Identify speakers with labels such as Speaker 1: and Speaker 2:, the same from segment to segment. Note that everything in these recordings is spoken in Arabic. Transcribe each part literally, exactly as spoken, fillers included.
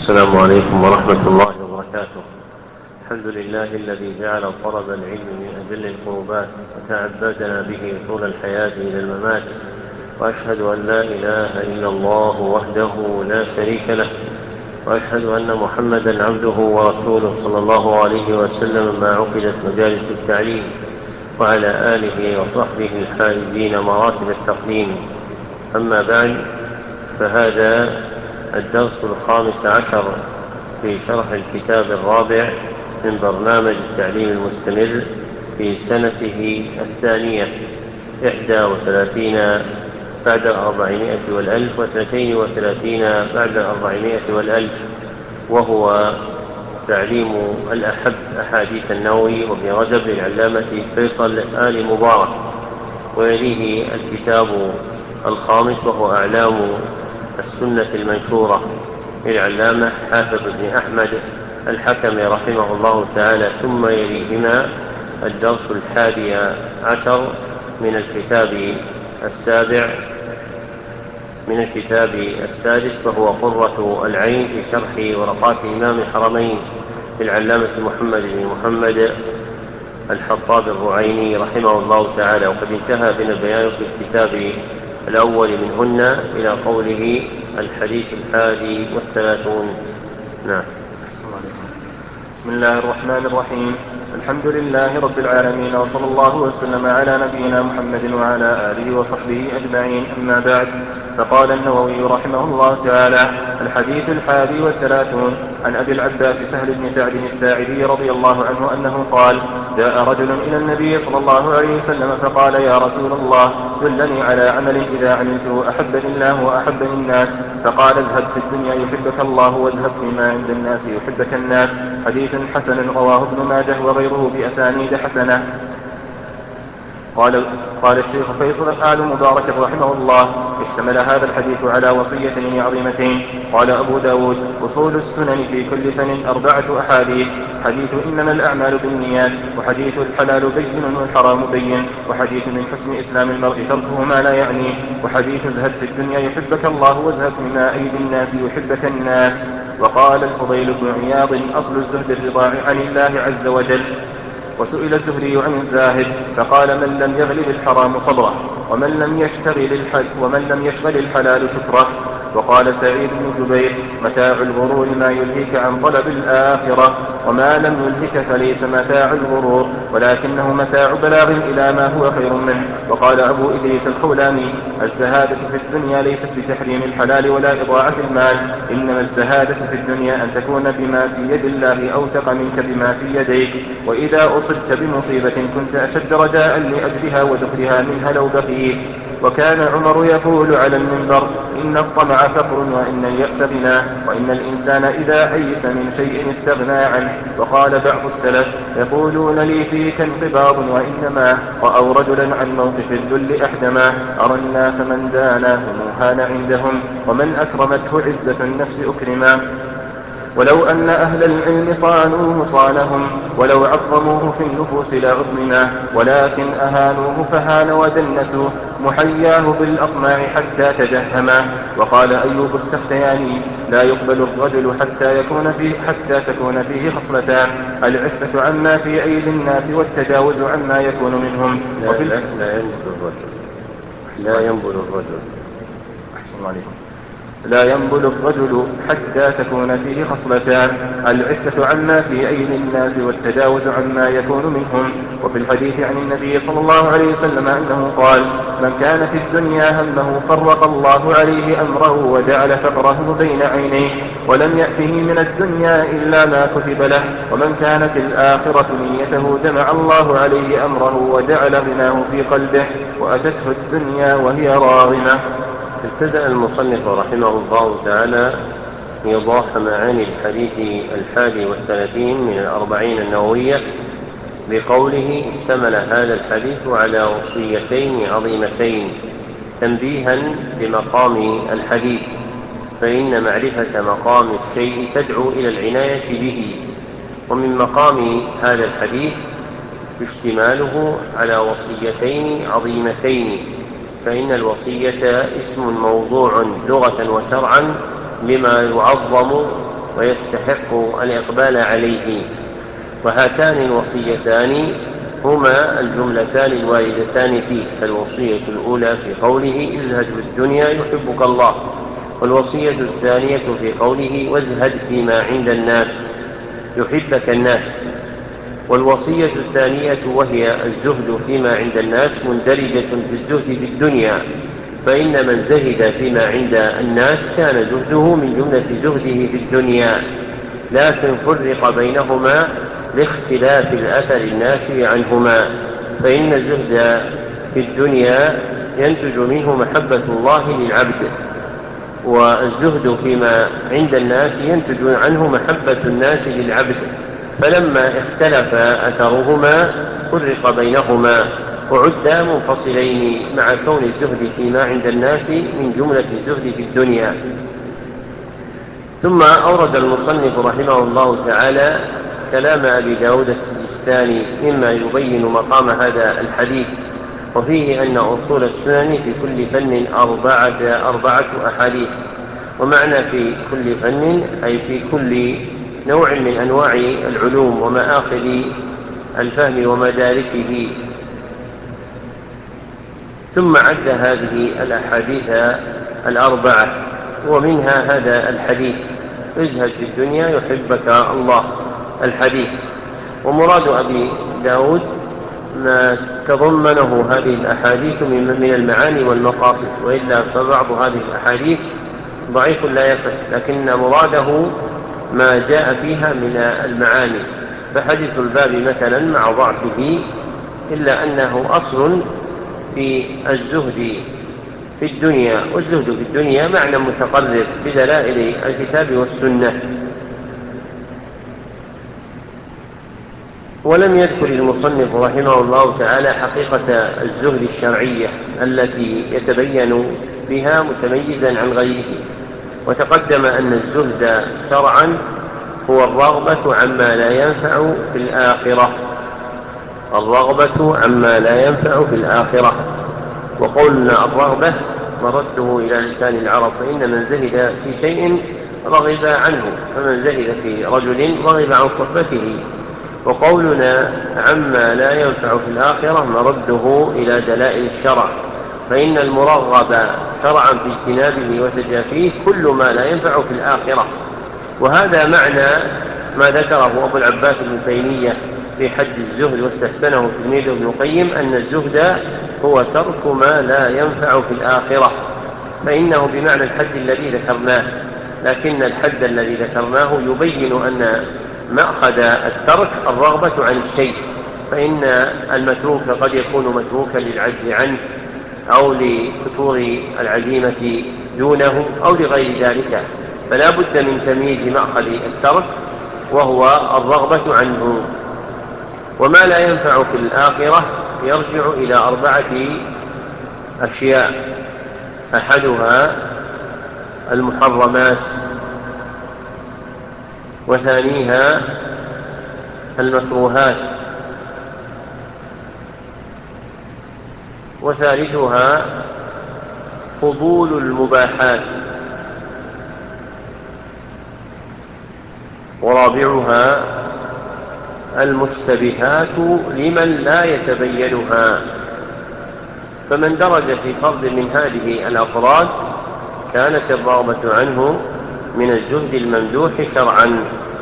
Speaker 1: السلام عليكم ورحمة الله وبركاته. الحمد لله الذي جعل طلب العلم من أجل القربات وتعبدنا به طول الحياة إلى الممات، وأشهد أن لا إله إلا الله وحده لا شريك له، وأشهد أن محمدا عبده ورسوله صلى الله عليه وسلم ما عقدت مجالس التعليم، وعلى آله وصحبه الحائزين مراتب التقديم. أما بعد، فهذا الدرس الخامس عشر في شرح الكتاب الرابع من برنامج التعليم المستمر في سنته الثانية، إحدى وثلاثين بعد الأربعمائة والألف واثنتين وثلاثين بعد الأربعمائة والألف، وهو تعليم الأحب أحاديث النووي وابن رجب للعلامة فيصل آل مبارك. ويليه الكتاب الخامس وهو أعلام السنة المنشورة للعلامة حافظ بن أحمد الحكمي رحمه الله تعالى. ثم يليهما الدرس الحادي عشر من الكتاب السابع من الكتاب السادس، فهو قرة العين في شرح ورقات إمام الحرمين للعلامة محمد بن محمد الحطاب الرعيني رحمه الله تعالى. وقد انتهى بنا البيان في الكتاب الأول منهن إلى قوله الحديث الحادي والثلاثون. نعم.
Speaker 2: بسم الله الرحمن الرحيم. الحمد لله رب العالمين، وصلى الله وسلم على نبينا محمد وعلى آله وصحبه أجمعين. أما بعد، فقال النووي رحمه الله تعالى: الحديث الحادي والثلاثون عن أبي العباس سهل بن سعد الساعدي رضي الله عنه أنه قال: جاء رجل إلى النبي صلى الله عليه وسلم فقال: يا رسول الله، دلني على عمل إذا عملته أحبني الله وأحبني الناس. فقال: ازهد في الدنيا يحبك الله، وازهد فيما عند الناس يحبك الناس. حديث حسن رواه ابن ماجه وغيره بأسانيد حسنة. قال, قال الشيخ فيصل آل مبارك رحمه الله: اشتمل هذا الحديث على وصيتين عظيمتين. قال أبو داود: أصول السنن في كل فن أربعة أحاديث: حديث إنما الأعمال بالنيات، وحديث الحلال بين والحرام بين، وحديث من حسن إسلام المرء تركه ما لا يعنيه، وحديث ازهد في الدنيا يحبك الله، وازهد مما أيدي الناس يحبك الناس. وقال الفضيل بن عياض: أصل الزهد الرضا عن الله عز وجل. وسئل الزهري عن الزاهد فقال: من لم يغلب الحرام صبره، ومن لم يشتغل الحل ومن لم يشغل الحلال شكره. وقال سعيد بن جبير: متاع الغرور ما يلهيك عن طلب الآخرة، وما لم يلهك فليس متاع الغرور، ولكنه متاع بلاغ إلى ما هو خير منه. وقال أبو إدريس الخولاني: الزهادة في الدنيا ليست بتحريم الحلال ولا إضاعة المال، إنما الزهادة في الدنيا أن تكون بما في يد الله أوثق منك بما في يديك، وإذا أصبت بمصيبة كنت أشد رجاء لأجلها ودخلها منها لو بقيت. وكان عمر يقول على المنبر: إن الطمع فقر، وإن اليأس غنى، وإن الإنسان إذا أيس من شيء استغنى عنه. وقال بعض السلف: يقولون لي فيك انقباض، وإنما رأوا رجلا عن موقف الذل أحدما. أرى الناس من داناه موهان عندهم، ومن أكرمته عزة النفس أكرما. ولو أن أهل العلم صانوه صانهم، ولو عظموه في النفوس لعظمنا، ولكن أهانوه فهان ودنسوه، محياه بالأطماع حتى تجهما. وقال أيوب السختياني: لا يقبل الرجل حتى يكون فيه حتى تكون فيه خصلتان: العفة عما في أيدي الناس، والتجاوز عما يكون منهم.
Speaker 1: لا, لا, لا ينبذ الرجل لا ينبذ الرجل
Speaker 2: أحسن الله عليكم. لا ينبل الرجل حتى تكون فيه خصلتان: العفة عما في أيدي الناس، والتجاوز عما يكون منهم. وفي الحديث عن النبي صلى الله عليه وسلم أنه قال: من كان في الدنيا همه فرق الله عليه أمره، وجعل فقره بين عينيه، ولم يأته من الدنيا إلا ما كتب له. ومن كانت الآخرة نيته جمع الله عليه أمره، وجعل غناه في قلبه، وأتته الدنيا وهي راغمة.
Speaker 1: ابتدأ المصنف رحمه الله تعالى إيضاح معاني الحديث الحادي والثلاثين من الأربعين النووية بقوله: اشتمل هذا الحديث على وصيتين عظيمتين، تنبيها بمقام الحديث، فإن معرفة مقام الشيء تدعو إلى العناية به. ومن مقام هذا الحديث اشتماله على وصيتين عظيمتين، فإن الوصية اسم موضوع لغة وشرعا لما يعظم ويستحق الإقبال عليه. وهاتان الوصيتان هما الجملتان الواردتان فيه. الوصية الأولى في قوله ازهد في الدنيا يحبك الله، والوصية الثانية في قوله وازهد فيما عند الناس يحبك الناس. والوصية الثانية وهي الزهد فيما عند الناس مندرجة في الزهد في الدنيا، فإن من زهد فيما عند الناس كان زهده من جملة زهده في الدنيا، لكن فرق بينهما لاختلاف الأثر الناشئ عنهما. فإن الزهد في الدنيا ينتج منه محبة الله للعبد، والزهد فيما عند الناس ينتج عنه محبة الناس للعبد، فلما اختلف أثرهما فرق بينهما وعدا منفصلين، مع كون الزهد فيما عند الناس من جملة الزهد في الدنيا. ثم أورد المصنف رحمه الله تعالى كلام أبي داود السجستاني مما يبين مقام هذا الحديث، وفيه أن أصول السنن في كل فن أربعة, أربعة أحاديث. ومعنى في كل فن أي في كل نوع من أنواع العلوم ومآخذ الفهم ومداركه. ثم عد هذه الأحاديث الأربعة، ومنها هذا الحديث ازهد في الدنيا يحبك الله الحديث. ومراد أبي داود ما تضمنه هذه الأحاديث من المعاني والمقاصد، وإلا فبعض هذه الأحاديث ضعيف لا يصح، لكن مراده ما جاء فيها من المعاني. فحديث الباب مثلا مع ضعفه إلا أنه أصل في الزهد في الدنيا، والزهد في الدنيا معنى متقرر بدلائل الكتاب والسنة. ولم يذكر المصنف رحمه الله تعالى حقيقة الزهد الشرعية التي يتبين بها متميزا عن غيره. وتقدم أن الزهد شرعا هو الرغبة عما لا ينفع في الآخرة، الرغبة عما لا ينفع في الآخرة. وقولنا الرغبة مرده إلى لسان العرب، فإن من زهد في شيء رغب عنه، فمن زهد في رجل رغب عن صحبته. وقولنا عما لا ينفع في الآخرة مرده إلى دلائل الشرع، فإن المرغب شرعا في اجتنابه وتجافيه كل ما لا ينفع في الآخرة. وهذا معنى ما ذكره أبو العباس بن تيمية في حد الزهد واستحسنه تلميذ ابن القيم، أن الزهد هو ترك ما لا ينفع في الآخرة، فإنه بمعنى الحد الذي ذكرناه، لكن الحد الذي ذكرناه يبين أن مأخذ الترك الرغبة عن الشيء، فإن المتروك قد يكون متروكا للعجز عنه أو لفتور العزيمة دونه أو لغير ذلك، فلا بد من تمييز مأخذ الترك وهو الرغبة عنه. وما لا ينفع في الآخرة يرجع إلى أربعة أشياء: أحدها المحرمات، وثانيها المكروهات، وثالثها فضول المباحات، ورابعها المشتبهات لمن لا يتبينها. فمن درج في فرد من هذه الأفراد كانت الرغبة عنه من الزهد الممدوح شرعا.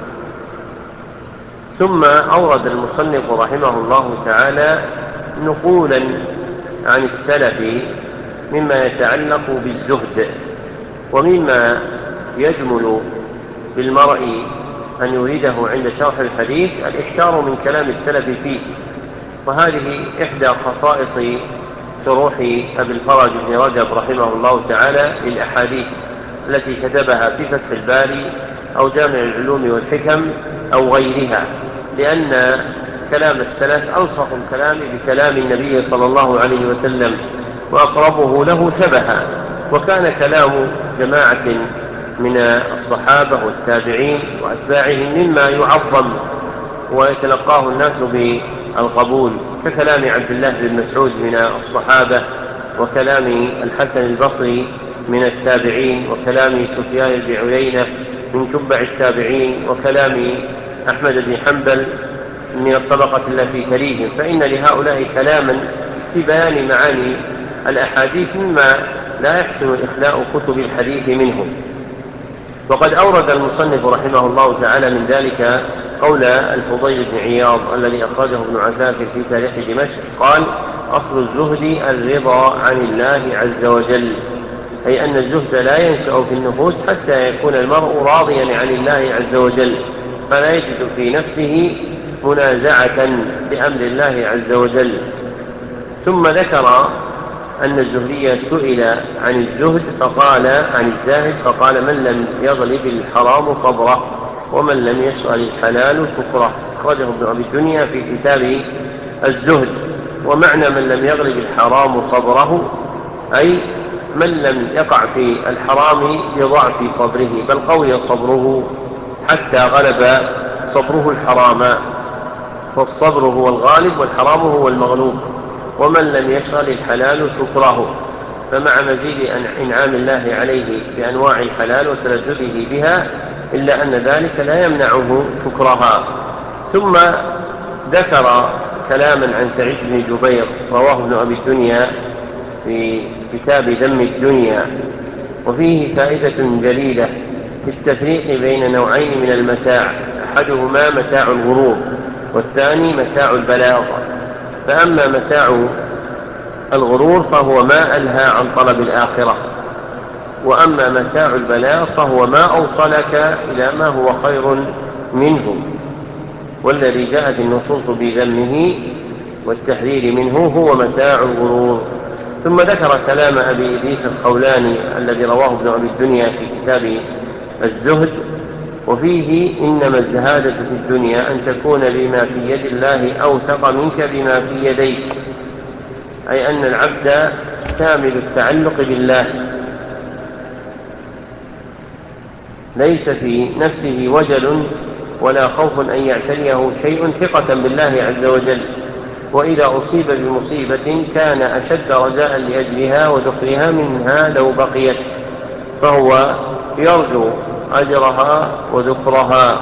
Speaker 1: ثم أورد المصنف رحمه الله تعالى نقولا عن السلف مما يتعلق بالزهد، ومما يجمل بالمرء أن يريده عند شرح الحديث الإكثار من كلام السلف فيه. وهذه إحدى خصائص شروح أبي الفرج بن رجب رحمه الله تعالى للأحاديث التي كتبها في فتح الباري أو جامع العلوم والحكم أو غيرها، لأن كلام السلف ألصق الكلام بكلام النبي صلى الله عليه وسلم وأقربه له شبها. وكان كلام جماعة من الصحابة والتابعين وأتباعهم مما يعظم ويتلقاه الناس بالقبول، ككلام عبد الله بن مسعود من الصحابة، وكلام الحسن البصري من التابعين، وكلام سفيان بن عيينة من تبع التابعين وكلام أحمد بن حنبل من الطبقة التي تليهم، فإن لهؤلاء كلاما في بيان معاني الأحاديث مما لا يحسن إخلاء كتب الحديث منهم. وقد أورد المصنف رحمه الله تعالى من ذلك قول الفضيل بن عياض الذي أخرجه ابن عساكر في تاريخ دمشق، قال: أصل الزهد الرضا عن الله عز وجل، أي أن الزهد لا ينشأ في النفوس حتى يكون المرء راضيا عن الله عز وجل، فلا يجد في نفسه منازعة بأمر الله عز وجل. ثم ذكر أن الزهري سئل عن الزهد فقال عن الزاهد فقال: من لم يغلب الحرام صبره، ومن لم يشغل الحلال شكره. أخرجه ابن أبي الدنيا في كتاب الزهد. ومعنى من لم يغلب الحرام صبره أي من لم يقع في الحرام بضعف صبره، بل قوي صبره حتى غلب صبره الحرام، فالصبر هو الغالب والحرام هو المغلوب. ومن لم يشغل الحلال شكره، فمع مزيد إنعام الله عليه بأنواع الحلال وتلذذه بها إلا أن ذلك لا يمنعه شكرها. ثم ذكر كلاما عن سعيد بن جبير رواه ابن أبي الدنيا في كتاب ذم الدنيا، وفيه فائدة جليلة في التفريق بين نوعين من المتاع: أحدهما متاع الغرور، والثاني متاع البلاغ. فأما متاع الغرور فهو ما ألهى عن طلب الآخرة، وأما متاع البلاغ فهو ما أوصلك إلى ما هو خير منه، والذي جاءت النصوص بذمه والتحذير منه هو متاع الغرور. ثم ذكر كلام أبي إدريس الخولاني الذي رواه ابن أبي الدنيا في كتاب الزهد، وفيه: إنما الزهادة في الدنيا أن تكون بما في يد الله أوثق منك بما في يديك، أي أن العبد شامل التعلق بالله، ليس في نفسه وجل ولا خوف أن يعتريه شيء، ثقة بالله عز وجل. وإذا أصيب بمصيبة كان أشد رجاء لأجلها وذخرها منها لو بقيت، فهو يرجو أجرها وذخرها.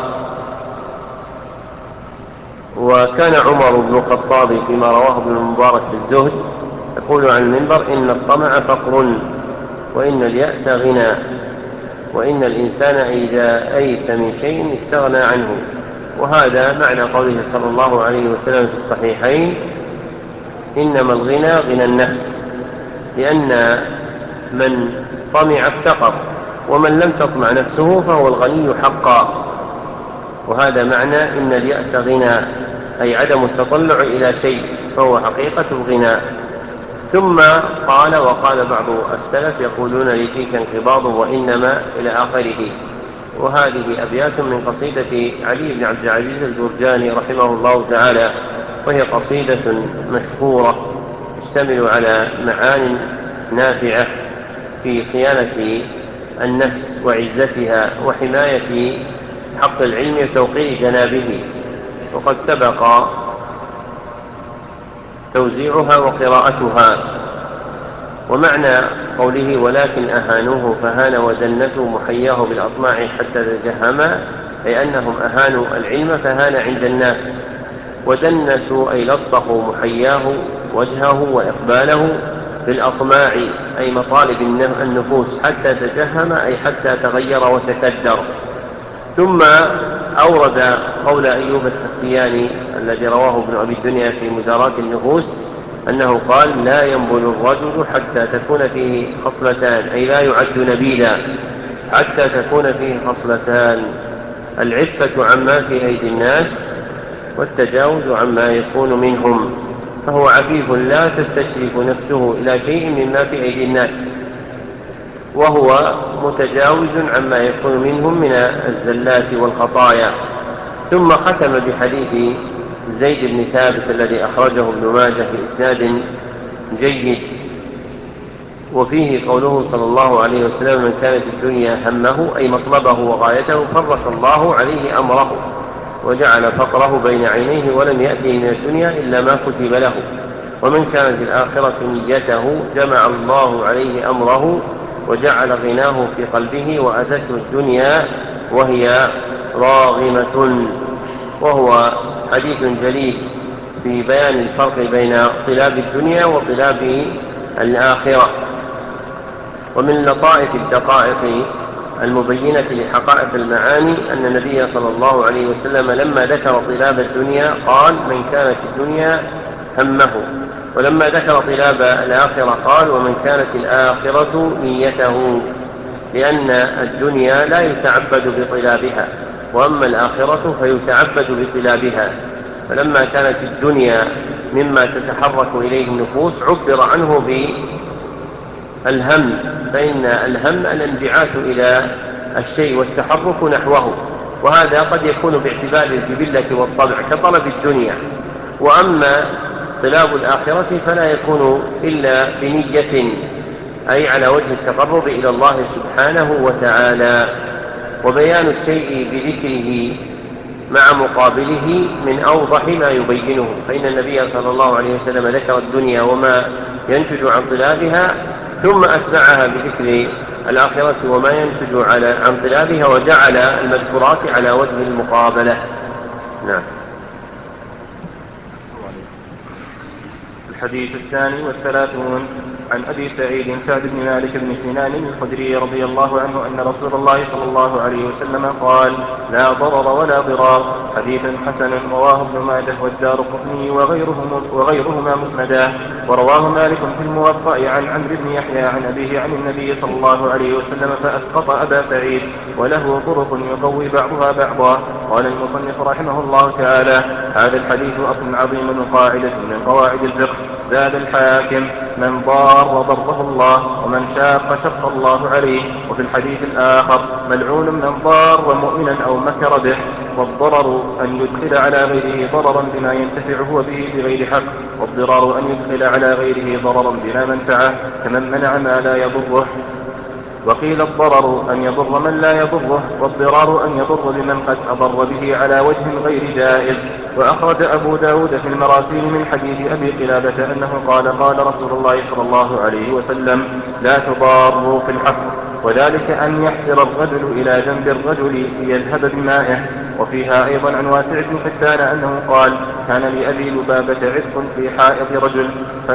Speaker 1: وكان عمر بن الخطاب فيما رواه ابن المبارك في الزهد يقول عن المنبر: إن الطمع فقر، وإن اليأس غنى، وإن الإنسان إذا أيس من شيء استغنى عنه. وهذا معنى قوله صلى الله عليه وسلم في الصحيحين: إنما الغنى غنى النفس، لأن من طمع افتقر، ومن لم تطمع نفسه فهو الغني حقا. وهذا معنى إن اليأس غنى، أي عدم التطلع إلى شيء، فهو حقيقة الغنى. ثم قال: وقال بعض السلف يقولون لفيك انقباض وإنما إلى آخره. وهذه أبيات من قصيدة علي بن عبد العزيز الجرجاني رحمه الله تعالى، وهي قصيدة مشهورة تشتمل على معان نافعة في صيانة النفس وعزتها وحماية حق العلم وتوقيع جنابه، وقد سبق توزيعها وقراءتها. ومعنى قوله: ولكن أهانوه فهان ودنسوا محياه بالأطماع حتى تجهما، أي أنهم أهانوا العلم فهان عند الناس، ودنسوا أي لطخوا محياه وجهه وإقباله بالأطماع أي مطالب النفوس حتى تجهم أي حتى تغير وتكدر. ثم أورد قول أيوب السختياني الذي رواه ابن أبي الدنيا في مدارات النفوس أنه قال: لا ينبل الرجل حتى تكون فيه خصلتان، أي لا يعد نبيلا حتى تكون فيه خصلتان: العفة عما في أيدي الناس، والتجاوز عما يكون منهم. فهو عفيف لا تستشرف نفسه إلى شيء مما في أيدي الناس، وهو متجاوز عما يكون منهم من الزلات والخطايا. ثم ختم بحديث زيد بن ثابت الذي أخرجه ابن ماجه في إسناد جيد، وفيه قوله صلى الله عليه وسلم: من كانت الدنيا همه أي مطلبه وغايته فرس الله عليه أمره، وجعل فقره بين عينيه، ولم يأتي من الدنيا إلا ما كتب له. ومن كانت الآخرة نيته جمع الله عليه أمره، وجعل غناه في قلبه، وأتته الدنيا وهي راغمة. وهو حديث جليل في بيان الفرق بين طلاب الدنيا وطلاب الآخرة. ومن لطائف الدقائق المبينة لحقائق المعاني أن النبي صلى الله عليه وسلم لما ذكر طلاب الدنيا قال: من كانت الدنيا همه. ولما ذكر طلاب الآخرة قال: ومن كانت الآخرة نيته، لأن الدنيا لا يتعبد بطلابها، وأما الآخرة فيتعبد بطلابها. فلما كانت الدنيا مما تتحرك إليه النفوس عبر عنه بالهم، فإن الهم الانبعاث إلى الشيء والتحرك نحوه، وهذا قد يكون باعتبار الجبلة والطبع كطلب الدنيا. وأما طلاب الآخرة فلا يكون إلا بنية، أي على وجه التقرب إلى الله سبحانه وتعالى. وبيان الشيء بذكره مع مقابله من أوضح ما يبينه، فإن النبي صلى الله عليه وسلم ذكر الدنيا وما ينتج عن طلابها، ثم أتبعها بذكر الآخرة وما ينتج عن طلابها، وجعل المذكورات على وجه المقابلة. نعم.
Speaker 2: الحديث الثاني والثلاثون عن أبي سعيد سعد بن مالك بن سنان الخدري رضي الله عنه أن رسول الله صلى الله عليه وسلم قال: لا ضرر ولا ضرار. حديث حسن رواه ابن ماجه والدارقطني وغيرهما, وغيرهما مسندا. ورواه مالك في الموطأ عن عمرو بن يحيى عن أبيه عن النبي صلى الله عليه وسلم فأسقط أبا سعيد، وله طرق يقوي بعضها بعضا. قال المصنف رحمه الله تعالى: هذا الحديث أصل عظيم وقاعدة من قواعد الفقه. زاد الحاكم: من ضار ضره الله، ومن شاق شق الله عليه. وفي الحديث الآخر: ملعون من ضار مؤمنا أو مكر به. والضرر أن يدخل على غيره ضررا بما ينتفع هو به بغير حق، والضرار أن يدخل على غيره ضررا بلا منفعة كمن منع ما لا يضره. وقيل الضرر أن يضر من لا يضره، والضرار أن يضر بمن قد أضر به على وجه غير جائز. وأخرج أبو داود في المراسيل من حديث أبي قلابة أنه قال: قال رسول الله صلى الله عليه وسلم: لا تضاروا في الحق. وذلك أن يحفر الرجل إلى جنب الرجل ليذهب بمائه. وفيها أيضا عن واسع بن حبان أنه قال: كان لأبي لبابة عرق في حائط رجل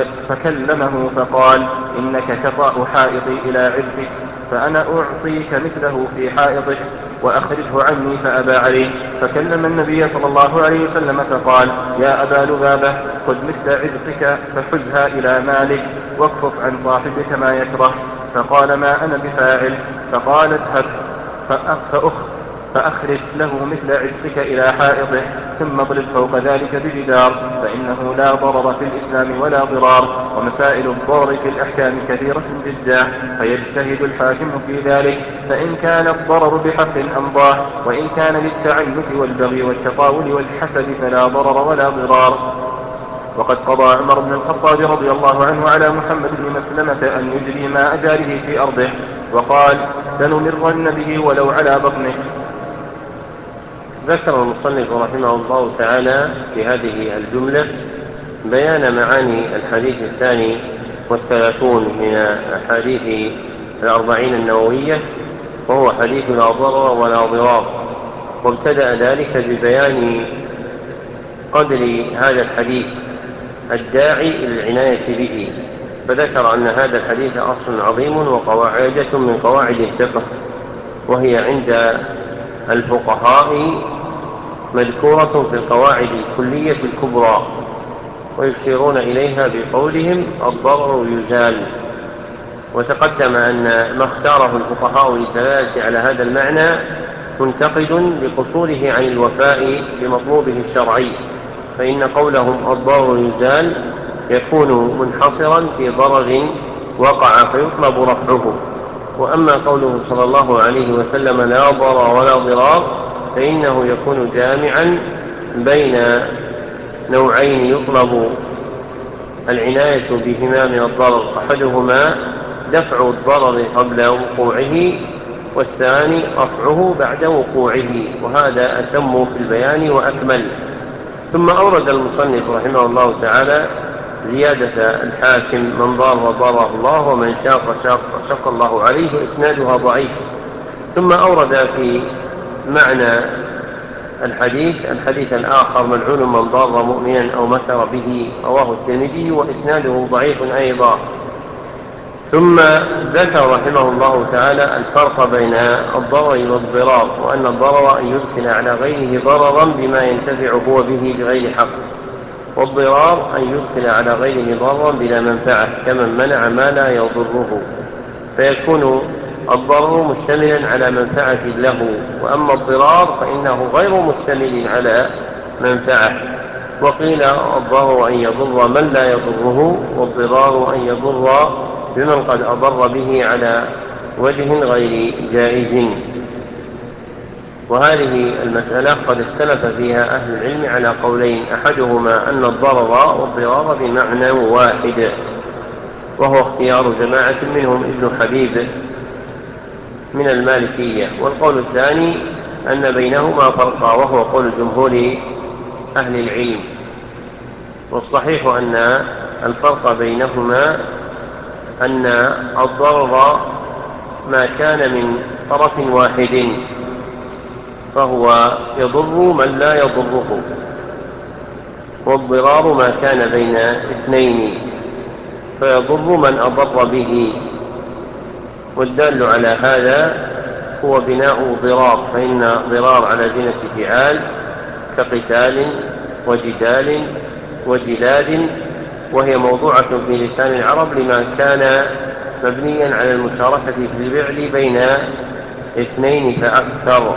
Speaker 2: فكلمه فقال: إنك تطأ حائطي إلى عرقك، فأنا أعطيك مثله في حائطك، وأخرجه عني، فأبى عليه. فكلم النبي صلى الله عليه وسلم فقال: يا أبا لبابة، خذ مثل عرقك فحزها إلى مالك، واكفف عن صاحبك ما يكره. فقال: ما أنا بفاعل. فقال: اذهب فأخ فأخرج له مثل عرقك إلى حائطه، ثم اضرب فوق ذلك بجدار، فإنه لا ضرر في الإسلام ولا ضرار. ومسائل الضرر في الأحكام كثيرة جدا، فيجتهد الحاكم في ذلك، فإن كان الضرر بحق أمضاه، وإن كان للتعنت والبغي والتطاول والحسد فلا ضرر ولا ضرار. وقد قضى عمر بن الخطاب رضي الله عنه على محمد بن مسلمة أن يجري ماء جاره في أرضه، وقال: لنمرن به ولو على بطنه.
Speaker 1: ذكر المصنف رحمه الله تعالى في هذه الجملة بيان معاني الحديث الثاني والثلاثون من أحاديث الأربعين النووية، وهو حديث لا ضرر ولا ضرار. وابتدأ ذلك ببيان قدر هذا الحديث الداعي إلى العناية به، فذكر أن هذا الحديث أصل عظيم وقواعد من قواعد الفقه، وهي عند الفقهاء مذكورة في القواعد الكلية الكبرى، ويشيرون إليها بقولهم: الضرر يزال. وتقدم أن ما اختاره الفقهاء للدلالة على هذا المعنى منتقد بقصوره عن الوفاء بمطلوبه الشرعي، فإن قولهم الضرر يزال يكون منحصرا في ضرر وقع فيطلب رفعه. وأما قوله صلى الله عليه وسلم: لا ضرر ولا ضرار، فإنه يكون جامعا بين نوعين يطلب العناية بهما من الضرر، أحدهما دفع الضرر قبل وقوعه، والثاني رفعه بعد وقوعه، وهذا أتم في البيان وأكمل. ثم أورد المصنف رحمه الله تعالى زيادة الحاكم: من ضار ضاره الله، ومن شاق شاق شق الله عليه، إسنادها ضعيف. ثم أورد في معنى الحديث الحديث الآخر ملعون من ضار مؤمنا أو مكر به، رواه الترمذي وإسناده ضعيف أيضا. ثم ذكر رحمه الله تعالى الفرق بين الضرر والضرار، وأن الضرر أن يدخل على غيره ضررا بما ينتفع هو به بغير حق، والضرار أن يدخل على غيره ضررا بلا منفعة كمن منع ما لا يضره، فيكون الضرر مشتملا على منفعة له، وأما الضرار فإنه غير مشتمل على منفعة. وقيل الضرر أن يضر من لا يضره، والضرار أن يضر بمن قد أضر به على وجه غير جائز. وهذه المسألة قد اختلف فيها أهل العلم على قولين، أحدهما أن الضرر والضرار بمعنى واحد، وهو اختيار جماعة منهم ابن حبيب من المالكية، والقول الثاني أن بينهما فرقا، وهو قول جمهور أهل العلم. والصحيح أن الفرق بينهما أن الضرر ما كان من طرف واحد فهو يضر من لا يضره، والضرار ما كان بين اثنين فيضر من أضر به. والدال على هذا هو بناء ضرار، فإن ضرار على زينة فعال كقتال وجدال وجلاد، وهي موضوعة في لسان العرب لما كان مبنيا على المشاركة في الفعل بين اثنين فأكثر.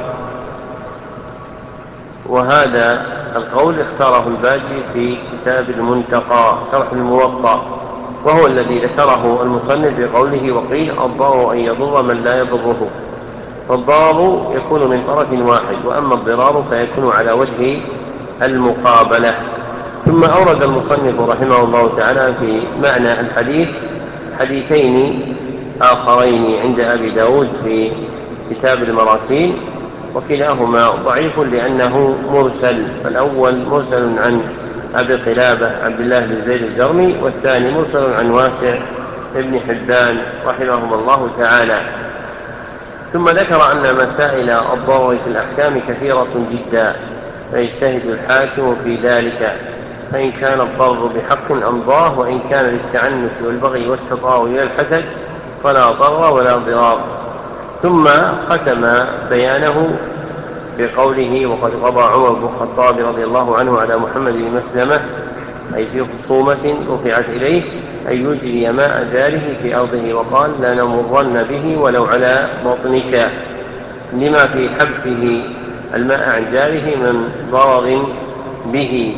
Speaker 1: وهذا القول اختاره الباجي في كتاب المنتقى شرح الموطأ، وهو الذي ذكره المصنف بقوله وقيل الضرر أن يضر من لا يضره، فالضرر يكون من طرف واحد، وأما الضرار فيكون على وجه المقابلة. ثم أورد المصنف رحمه الله تعالى في معنى الحديث حديثين آخرين عند أبي داود في كتاب المراسيل، وكلاهما ضعيف لأنه مرسل، فالأول مرسل عن أبي قلابة عبد الله بن زيد الجرمي، والثاني مرسل عن واسع ابن حبان رحمهم الله تعالى. ثم ذكر أن مسائل الضرر في الأحكام كثيرة جدا، فيجتهد الحاكم في ذلك، فإن كان الضرر بحق أمضاه، وإن كان للتعنت والبغي والتطاول إلى الحسد فلا ضرر ولا ضرار. ثم ختم بيانه بقوله وقد قضى عمر بن الخطاب رضي الله عنه على محمد بن مسلمة، أي في خصومة رفعت إليه، أن يجري ماء جاره في أرضه، وقال لا نمرن به ولو على بطنك، لما في حبسه الماء عن جاره من ضرر به.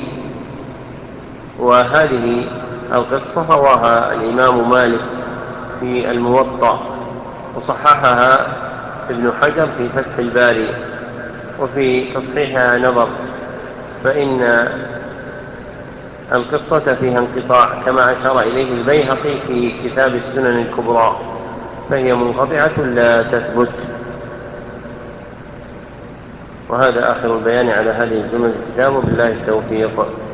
Speaker 1: وهذه القصة رواها الإمام مالك في الموطأ، وصححها ابن حجر في فتح الباري، وفي تصحيحها نظر، فإن القصة فيها انقطاع كما أشار إليه البيهقي في كتاب السنن الكبرى، فهي منقطعة لا تثبت. وهذا آخر البيان على هذه الجملة الكتاب، وبالله التوفيق.